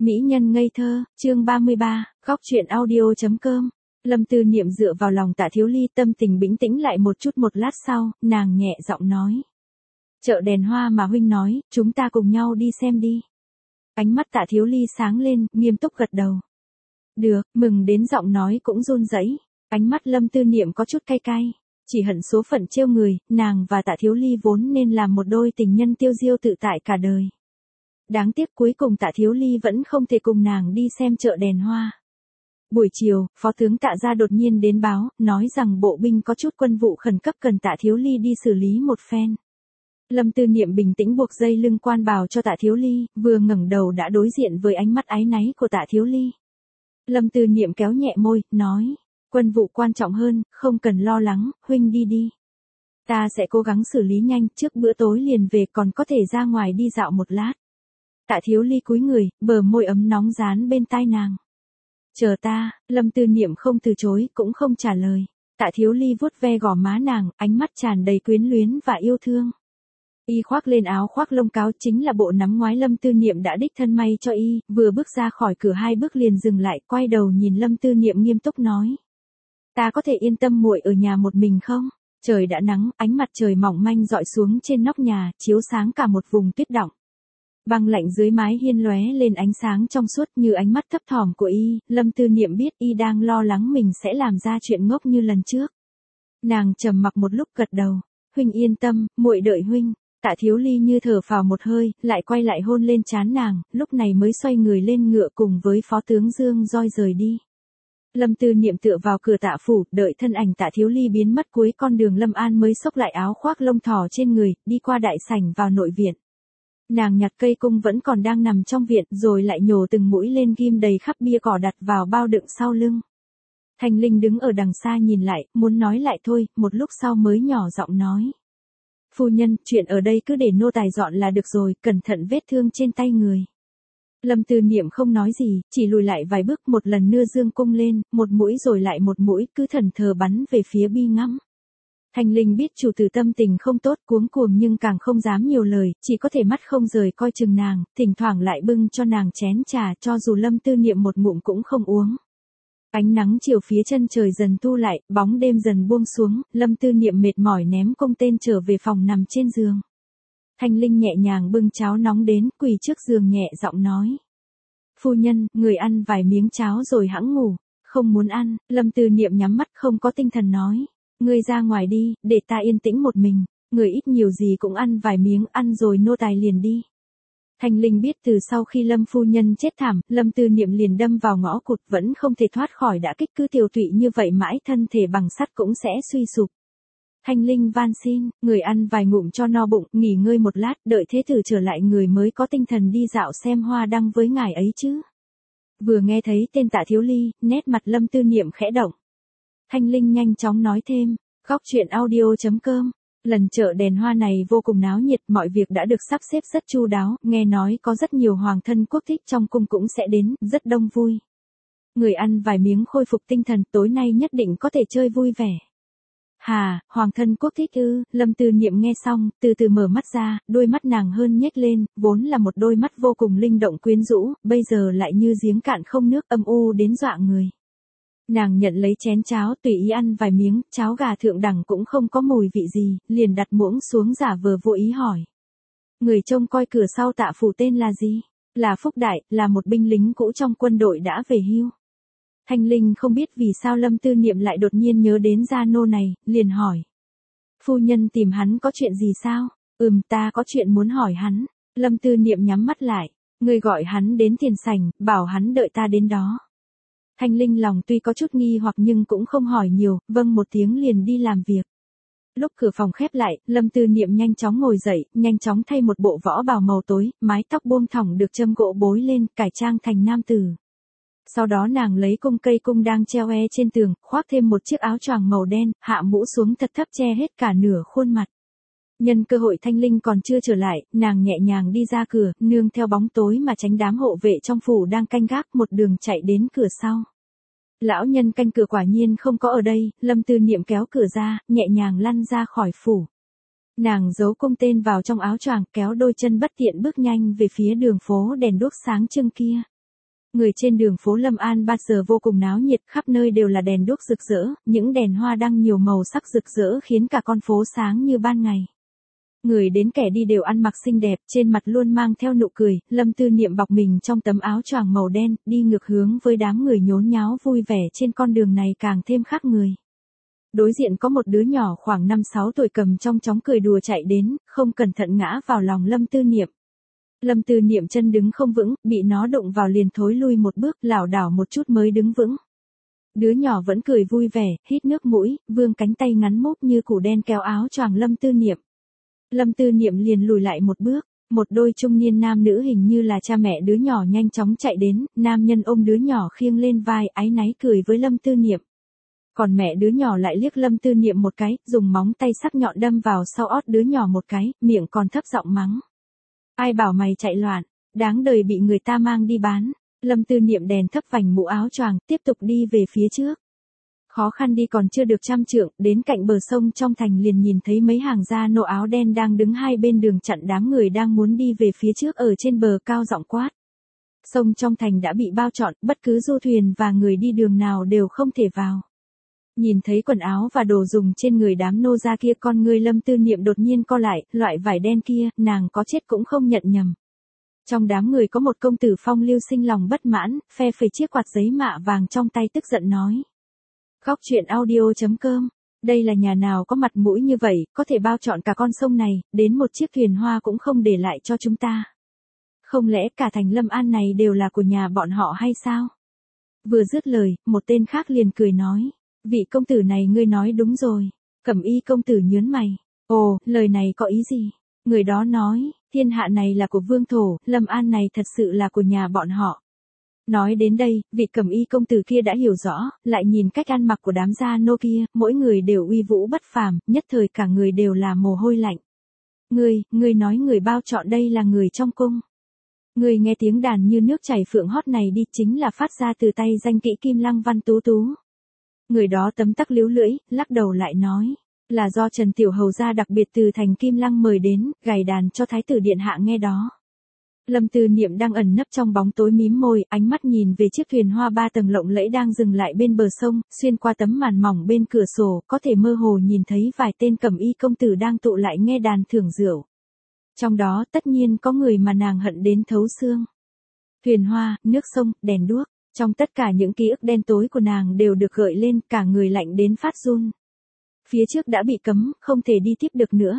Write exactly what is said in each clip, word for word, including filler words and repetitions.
Mỹ nhân ngây thơ, chương ba mươi ba, góc truyện audio chấm com. Lâm Tư Niệm dựa vào lòng Tạ Thiếu Ly, tâm tình bình tĩnh lại một chút. Một lát sau, nàng nhẹ giọng nói. Chợ đèn hoa mà huynh nói, chúng ta cùng nhau đi xem đi. Ánh mắt Tạ Thiếu Ly sáng lên, nghiêm túc gật đầu. Được, mừng đến giọng nói cũng run rẩy. Ánh mắt Lâm Tư Niệm có chút cay cay. Chỉ hận số phận trêu người, nàng và Tạ Thiếu Ly vốn nên làm một đôi tình nhân tiêu diêu tự tại cả đời. Đáng tiếc cuối cùng Tạ Thiếu Ly vẫn không thể cùng nàng đi xem chợ đèn hoa. Buổi chiều, Phó tướng Tạ gia đột nhiên đến báo, nói rằng bộ binh có chút quân vụ khẩn cấp cần Tạ Thiếu Ly đi xử lý một phen. Lâm Tư Niệm bình tĩnh buộc dây lưng quan bào cho Tạ Thiếu Ly, vừa ngẩng đầu đã đối diện với ánh mắt áy náy của Tạ Thiếu Ly. Lâm Tư Niệm kéo nhẹ môi, nói, quân vụ quan trọng hơn, không cần lo lắng, huynh đi đi. Ta sẽ cố gắng xử lý nhanh, trước bữa tối liền về, còn có thể ra ngoài đi dạo một lát. Tạ Thiếu Ly cúi người, bờ môi ấm nóng dán bên tai nàng. Chờ ta, Lâm Tư Niệm không từ chối, cũng không trả lời. Tạ Thiếu Ly vuốt ve gò má nàng, ánh mắt tràn đầy quyến luyến và yêu thương. Y khoác lên áo khoác lông cáo, chính là bộ nắm ngoái Lâm Tư Niệm đã đích thân may cho y, vừa bước ra khỏi cửa hai bước liền dừng lại, quay đầu nhìn Lâm Tư Niệm nghiêm túc nói. Ta có thể yên tâm muội ở nhà một mình không? Trời đã nắng, ánh mặt trời mỏng manh rọi xuống trên nóc nhà, chiếu sáng cả một vùng tuyết đọng. Băng lạnh dưới mái hiên lóe lên ánh sáng trong suốt như ánh mắt thấp thỏm của y, Lâm Tư Niệm biết y đang lo lắng mình sẽ làm ra chuyện ngốc như lần trước. Nàng trầm mặc một lúc gật đầu, huynh yên tâm, muội đợi huynh. Tạ Thiếu Ly như thở phào một hơi, lại quay lại hôn lên trán nàng, lúc này mới xoay người lên ngựa cùng với Phó tướng Dương Roi rời đi. Lâm Tư Niệm tựa vào cửa Tạ phủ, đợi thân ảnh Tạ Thiếu Ly biến mất cuối con đường Lâm An mới xốc lại áo khoác lông thỏ trên người, đi qua đại sảnh vào nội viện. Nàng nhặt cây cung vẫn còn đang nằm trong viện, rồi lại nhổ từng mũi lên ghim đầy khắp bia cỏ đặt vào bao đựng sau lưng. Thanh Linh đứng ở đằng xa nhìn lại, muốn nói lại thôi, một lúc sau mới nhỏ giọng nói. Phu nhân, chuyện ở đây cứ để nô tài dọn là được rồi, cẩn thận vết thương trên tay người. Lâm Tư Niệm không nói gì, chỉ lùi lại vài bước, một lần nưa dương cung lên, một mũi rồi lại một mũi, cứ thần thờ bắn về phía bi ngắm. Thanh Linh biết chủ tử tâm tình không tốt, cuống cuồng nhưng càng không dám nhiều lời, chỉ có thể mắt không rời coi chừng nàng, thỉnh thoảng lại bưng cho nàng chén trà, cho dù Lâm Tư Niệm một ngụm cũng không uống. Ánh nắng chiều phía chân trời dần thu lại, bóng đêm dần buông xuống, Lâm Tư Niệm mệt mỏi ném cung tên trở về phòng nằm trên giường. Thanh Linh nhẹ nhàng bưng cháo nóng đến, quỳ trước giường nhẹ giọng nói. Phu nhân, người ăn vài miếng cháo rồi hẵng ngủ. Không muốn ăn, Lâm Tư Niệm nhắm mắt không có tinh thần nói. Ngươi ra ngoài đi, để ta yên tĩnh một mình, người ít nhiều gì cũng ăn vài miếng, ăn rồi nô tài liền đi. Thanh Linh biết từ sau khi Lâm phu nhân chết thảm, Lâm Tư Niệm liền đâm vào ngõ cụt, vẫn không thể thoát khỏi đả kích, cứ tiều tụy như vậy mãi thân thể bằng sắt cũng sẽ suy sụp. Thanh Linh van xin, người ăn vài ngụm cho no bụng, nghỉ ngơi một lát, đợi thế tử trở lại người mới có tinh thần đi dạo xem hoa đăng với ngài ấy chứ. Vừa nghe thấy tên Tạ Thiếu Ly, nét mặt Lâm Tư Niệm khẽ động. Thanh Linh nhanh chóng nói thêm, góc truyện audio chấm com. Lần chợ đèn hoa này vô cùng náo nhiệt, mọi việc đã được sắp xếp rất chu đáo, nghe nói có rất nhiều hoàng thân quốc thích trong cung cũng sẽ đến, rất đông vui. Người ăn vài miếng khôi phục tinh thần, tối nay nhất định có thể chơi vui vẻ. Hà, hoàng thân quốc thích ư? Lâm Tư Niệm nghe xong, từ từ mở mắt ra, đôi mắt nàng hơn nhếch lên, vốn là một đôi mắt vô cùng linh động quyến rũ, bây giờ lại như giếng cạn không nước, âm u đến dọa người. Nàng nhận lấy chén cháo, tùy ý ăn vài miếng, cháo gà thượng đẳng cũng không có mùi vị gì, liền đặt muỗng xuống giả vờ vô ý hỏi. Người trông coi cửa sau Tạ phủ tên là gì? Là Phúc Đại, là một binh lính cũ trong quân đội đã về hưu. Thanh Linh không biết vì sao Lâm Tư Niệm lại đột nhiên nhớ đến gia nô này, liền hỏi. Phu nhân tìm hắn có chuyện gì sao? Ừm, ta có chuyện muốn hỏi hắn. Lâm Tư Niệm nhắm mắt lại. Người gọi hắn đến tiền sảnh, bảo hắn đợi ta đến đó. Thanh Linh lòng tuy có chút nghi hoặc nhưng cũng không hỏi nhiều, vâng một tiếng liền đi làm việc. Lúc cửa phòng khép lại, Lâm Tư Niệm nhanh chóng ngồi dậy, nhanh chóng thay một bộ võ bào màu tối, mái tóc buông thõng được châm gỗ bối lên, cải trang thành nam tử. Sau đó nàng lấy cung cây cung đang treo e trên tường, khoác thêm một chiếc áo choàng màu đen, hạ mũ xuống thật thấp che hết cả nửa khuôn mặt. Nhân cơ hội Thanh Linh còn chưa trở lại, nàng nhẹ nhàng đi ra cửa, nương theo bóng tối mà tránh đám hộ vệ trong phủ đang canh gác, một đường chạy đến cửa sau. Lão nhân canh cửa quả nhiên không có ở đây, Lâm Tư Niệm kéo cửa ra, nhẹ nhàng lăn ra khỏi phủ. Nàng giấu cung tên vào trong áo choàng, kéo đôi chân bất tiện bước nhanh về phía đường phố đèn đuốc sáng trưng kia. Người trên đường phố Lâm An bao giờ vô cùng náo nhiệt, khắp nơi đều là đèn đuốc rực rỡ, những đèn hoa đăng nhiều màu sắc rực rỡ khiến cả con phố sáng như ban ngày. Người đến kẻ đi đều ăn mặc xinh đẹp, trên mặt luôn mang theo nụ cười, Lâm Tư Niệm bọc mình trong tấm áo choàng màu đen, đi ngược hướng với đám người nhốn nháo vui vẻ trên con đường này càng thêm khác người. Đối diện có một đứa nhỏ khoảng năm sáu tuổi cầm trong chóng cười đùa chạy đến, không cẩn thận ngã vào lòng Lâm Tư Niệm. Lâm Tư Niệm chân đứng không vững, bị nó đụng vào liền thối lui một bước, lảo đảo một chút mới đứng vững. Đứa nhỏ vẫn cười vui vẻ, hít nước mũi, vươn cánh tay ngắn múp như củ đen kéo áo choàng Lâm Tư Niệm. Lâm Tư Niệm liền lùi lại một bước, một đôi trung niên nam nữ hình như là cha mẹ đứa nhỏ nhanh chóng chạy đến, nam nhân ôm đứa nhỏ khiêng lên vai áy náy cười với Lâm Tư Niệm. Còn mẹ đứa nhỏ lại liếc Lâm Tư Niệm một cái, dùng móng tay sắc nhọn đâm vào sau ót đứa nhỏ một cái, miệng còn thấp giọng mắng. Ai bảo mày chạy loạn, đáng đời bị người ta mang đi bán. Lâm Tư Niệm đèn thấp vành mũ áo choàng, tiếp tục đi về phía trước. Khó khăn đi còn chưa được trăm trượng, đến cạnh bờ sông trong thành liền nhìn thấy mấy hàng gia nô áo đen đang đứng hai bên đường chặn đám người đang muốn đi về phía trước ở trên bờ cao giọng quát. Sông trong thành đã bị bao trọn, bất cứ du thuyền và người đi đường nào đều không thể vào. Nhìn thấy quần áo và đồ dùng trên người đám nô gia kia, con người Lâm Tư Niệm đột nhiên co lại, loại vải đen kia, nàng có chết cũng không nhận nhầm. Trong đám người có một công tử phong lưu sinh lòng bất mãn, phe phẩy chiếc quạt giấy mạ vàng trong tay tức giận nói. Góc truyện audio chấm com, đây là nhà nào có mặt mũi như vậy, có thể bao trọn cả con sông này, đến một chiếc thuyền hoa cũng không để lại cho chúng ta. Không lẽ cả thành Lâm An này đều là của nhà bọn họ hay sao? Vừa dứt lời, một tên khác liền cười nói. Vị công tử này ngươi nói đúng rồi. Cẩm y công tử nhớn mày. Ồ, lời này có ý gì? Người đó nói, thiên hạ này là của vương thổ, Lâm An này thật sự là của nhà bọn họ. Nói đến đây, vị cẩm y công tử kia đã hiểu rõ, lại nhìn cách ăn mặc của đám gia nô kia, mỗi người đều uy vũ bất phàm, nhất thời cả người đều là mồ hôi lạnh. Ngươi, ngươi nói người bao trọn đây là người trong cung. Ngươi nghe tiếng đàn như nước chảy phượng hót này đi, chính là phát ra từ tay danh kỹ Kim Lăng Văn Tú Tú. Người đó tấm tắc líu lưỡi, lắc đầu lại nói, là do Trần Tiểu Hầu gia đặc biệt từ thành Kim Lăng mời đến, gảy đàn cho Thái tử điện hạ nghe đó. Lâm Tư Niệm đang ẩn nấp trong bóng tối mím môi, ánh mắt nhìn về chiếc thuyền hoa ba tầng lộng lẫy đang dừng lại bên bờ sông, xuyên qua tấm màn mỏng bên cửa sổ, có thể mơ hồ nhìn thấy vài tên cẩm y công tử đang tụ lại nghe đàn thưởng rượu. Trong đó tất nhiên có người mà nàng hận đến thấu xương. Thuyền hoa, nước sông, đèn đuốc. Trong tất cả những ký ức đen tối của nàng đều được gợi lên, cả người lạnh đến phát run. Phía trước đã bị cấm, không thể đi tiếp được nữa.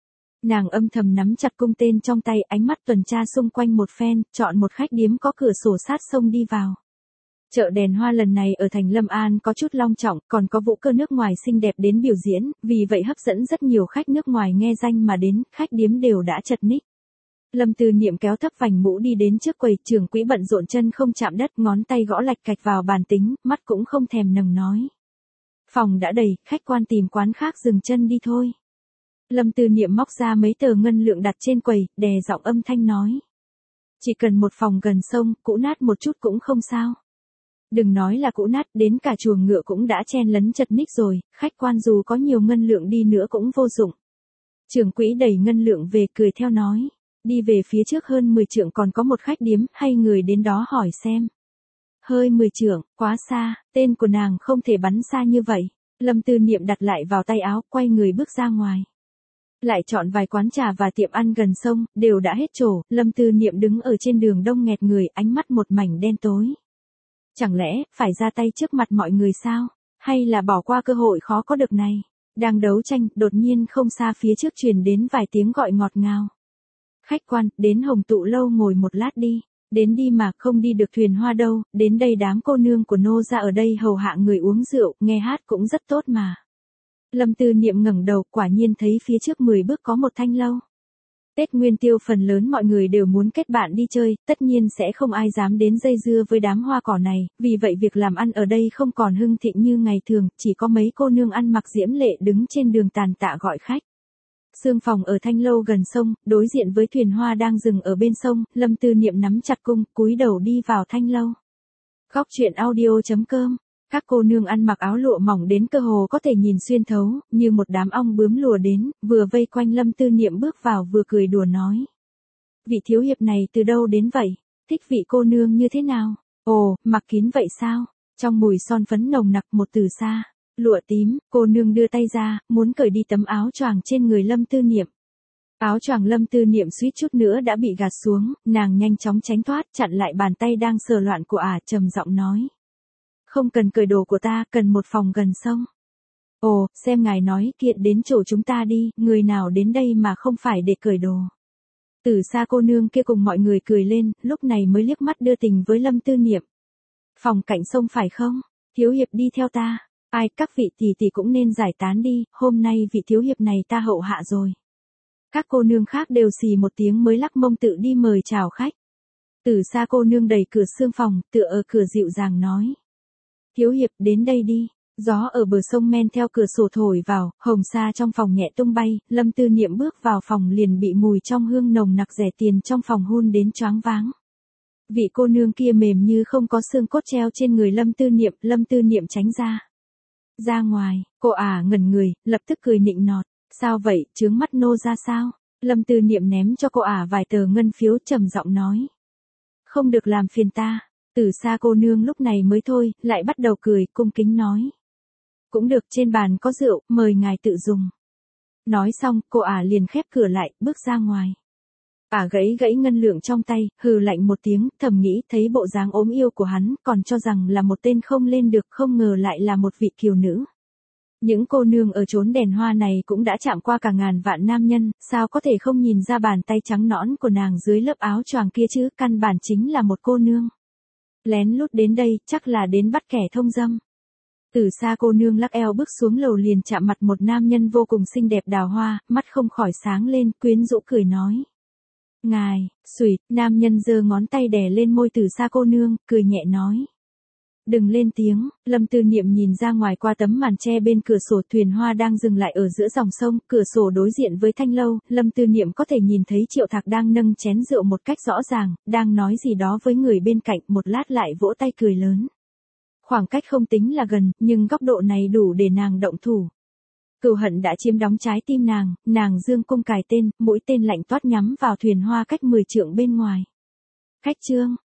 Nàng âm thầm nắm chặt cung tên trong tay, ánh mắt tuần tra xung quanh một phen, chọn một khách điếm có cửa sổ sát sông đi vào. Chợ đèn hoa lần này ở thành Lâm An có chút long trọng, còn có vũ cơ nước ngoài xinh đẹp đến biểu diễn, vì vậy hấp dẫn rất nhiều khách nước ngoài nghe danh mà đến, khách điếm đều đã chật ních. Lâm Tư Niệm kéo thấp vành mũ đi đến trước quầy, trưởng quỹ bận rộn chân không chạm đất, ngón tay gõ lạch cạch vào bàn tính, mắt cũng không thèm nầng nói. Phòng đã đầy, khách quan tìm quán khác dừng chân đi thôi. Lâm Tư Niệm móc ra mấy tờ ngân lượng đặt trên quầy, đè giọng âm thanh nói. Chỉ cần một phòng gần sông, cũ nát một chút cũng không sao. Đừng nói là cũ nát, đến cả chuồng ngựa cũng đã chen lấn chật ních rồi, khách quan dù có nhiều ngân lượng đi nữa cũng vô dụng. Trưởng quỹ đẩy ngân lượng về, cười theo nói. Đi về phía trước hơn mười trượng còn có một khách điếm, hay người đến đó hỏi xem. Hơi mười trượng, quá xa, tên của nàng không thể bắn xa như vậy. Lâm Tư Niệm đặt lại vào tay áo, quay người bước ra ngoài. Lại chọn vài quán trà và tiệm ăn gần sông, đều đã hết chỗ, Lâm Tư Niệm đứng ở trên đường đông nghẹt người, ánh mắt một mảnh đen tối. Chẳng lẽ, phải ra tay trước mặt mọi người sao? Hay là bỏ qua cơ hội khó có được này? Đang đấu tranh, đột nhiên không xa phía trước truyền đến vài tiếng gọi ngọt ngào. Khách quan, đến Hồng Tụ lâu ngồi một lát đi. Đến đi mà, không đi được thuyền hoa đâu, đến đây đám cô nương của nô gia ở đây hầu hạ người uống rượu, nghe hát cũng rất tốt mà. Lâm Tư Niệm ngẩng đầu, quả nhiên thấy phía trước mười bước có một thanh lâu. Tết Nguyên Tiêu phần lớn mọi người đều muốn kết bạn đi chơi, tất nhiên sẽ không ai dám đến dây dưa với đám hoa cỏ này, vì vậy việc làm ăn ở đây không còn hưng thịnh như ngày thường, chỉ có mấy cô nương ăn mặc diễm lệ đứng trên đường tàn tạ gọi khách. Sương phòng ở thanh lâu gần sông, đối diện với thuyền hoa đang dừng ở bên sông, Lâm Tư Niệm nắm chặt cung, cúi đầu đi vào thanh lâu. Góc truyện audio chấm com. Các cô nương ăn mặc áo lụa mỏng đến cơ hồ có thể nhìn xuyên thấu, như một đám ong bướm lùa đến, vừa vây quanh Lâm Tư Niệm bước vào vừa cười đùa nói. Vị thiếu hiệp này từ đâu đến vậy? Thích vị cô nương như thế nào? Ồ, mặc kín vậy sao? Trong mùi son phấn nồng nặc một từ xa. Lụa tím, cô nương đưa tay ra, muốn cởi đi tấm áo choàng trên người Lâm Tư Niệm. Áo choàng Lâm Tư Niệm suýt chút nữa đã bị gạt xuống, nàng nhanh chóng tránh thoát, chặn lại bàn tay đang sờ loạn của ả, trầm giọng nói. Không cần cởi đồ của ta, cần một phòng gần sông. Ồ, xem ngài nói, kiện đến chỗ chúng ta đi, người nào đến đây mà không phải để cởi đồ. Từ xa cô nương kia cùng mọi người cười lên, lúc này mới liếc mắt đưa tình với Lâm Tư Niệm. Phòng cạnh sông phải không? Thiếu hiệp đi theo ta. Ai, các vị tỷ tỷ cũng nên giải tán đi, hôm nay vị thiếu hiệp này ta hậu hạ rồi. Các cô nương khác đều xì một tiếng mới lắc mông tự đi mời chào khách. Từ xa cô nương đẩy cửa xương phòng, tựa ở cửa dịu dàng nói. Thiếu hiệp đến đây đi. Gió ở bờ sông men theo cửa sổ thổi vào, hồng sa trong phòng nhẹ tung bay, Lâm Tư Niệm bước vào phòng liền bị mùi trong hương nồng nặc rẻ tiền trong phòng hun đến choáng váng. Vị cô nương kia mềm như không có xương cốt treo trên người Lâm Tư Niệm, Lâm Tư Niệm tránh ra. Ra ngoài, cô ả ngẩn người, lập tức cười nịnh nọt. Sao vậy, chướng mắt nô ra sao? Lâm Tư Niệm ném cho cô ả vài tờ ngân phiếu trầm giọng nói. Không được làm phiền ta. Từ xa cô nương lúc này mới thôi, lại bắt đầu cười, cung kính nói. Cũng được, trên bàn có rượu, mời ngài tự dùng. Nói xong, cô ả liền khép cửa lại, bước ra ngoài. Ả gãy gãy ngân lượng trong tay, hừ lạnh một tiếng, thầm nghĩ thấy bộ dáng ốm yêu của hắn, còn cho rằng là một tên không lên được, không ngờ lại là một vị kiều nữ. Những cô nương ở chốn đèn hoa này cũng đã chạm qua cả ngàn vạn nam nhân, sao có thể không nhìn ra bàn tay trắng nõn của nàng dưới lớp áo choàng kia chứ, căn bản chính là một cô nương. Lén lút đến đây, chắc là đến bắt kẻ thông dâm. Từ xa cô nương lắc eo bước xuống lầu liền chạm mặt một nam nhân vô cùng xinh đẹp đào hoa, mắt không khỏi sáng lên, quyến rũ cười nói. Ngài, xùi, nam nhân giơ ngón tay đè lên môi từ xa cô nương, cười nhẹ nói. Đừng lên tiếng. Lâm Tư Niệm nhìn ra ngoài qua tấm màn tre bên cửa sổ, thuyền hoa đang dừng lại ở giữa dòng sông, cửa sổ đối diện với thanh lâu, Lâm Tư Niệm có thể nhìn thấy Triệu Thạc đang nâng chén rượu một cách rõ ràng, đang nói gì đó với người bên cạnh, một lát lại vỗ tay cười lớn. Khoảng cách không tính là gần, nhưng góc độ này đủ để nàng động thủ. Cừu hận đã chiếm đóng trái tim nàng, nàng dương cung cài tên, mũi tên lạnh toát nhắm vào thuyền hoa cách mười trượng bên ngoài. Khách trương,